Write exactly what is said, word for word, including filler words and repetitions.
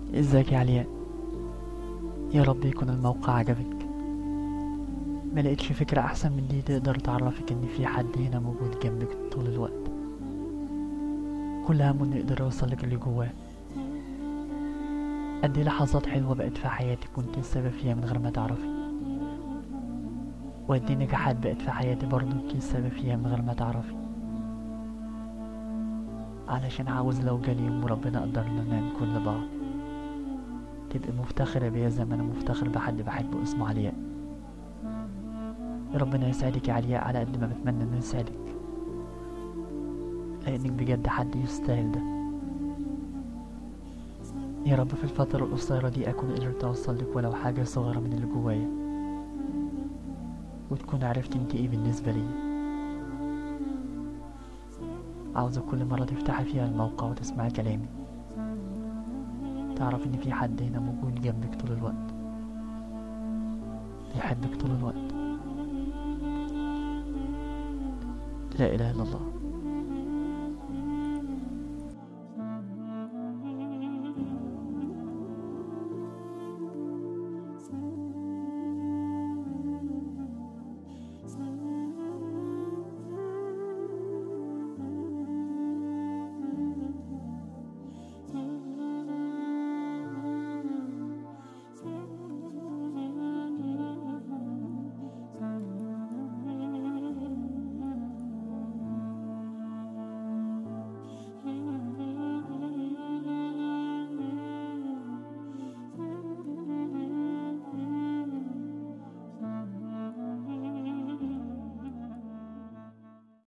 ازيك يا علياء؟ يا رب يكون الموقع عجبك. ما لقيتش فكرة احسن من دي تقدر تعرفك ان في حد هنا موجود جنبك طول الوقت. كل همه انه يقدر يوصلك اللي جواه. قد ايه لحظات حلوة بقت في حياتك كنت السبب فيها من غير ما تعرفي، وقد ايه نجاحات بقت في حياتي برضه انت السبب فيها من غير ما تعرفي. علشان عاوز لو جالي يوم وربنا قدرنا نكون لبعض تبقي مفتخرة بيا زي ما انا مفتخر بحد بحبه اسمه علياء. ربنا يسعدك يا علياء على قد ما بتمنى انه يسعدك، لانك بجد حد يستاهل ده. يا رب في الفترة القصيرة دي أكون قدرت أوصل لك ولو حاجة صغيرة من اللي جوايا، وتكون عرفت انت ايه بالنسبة لي. عاوزة كل مرة تفتحي فيها الموقع وتسمعي كلامي تعرف ان في حد هنا موجود جنبك طول الوقت، بيحبك طول الوقت. لا إله إلا الله.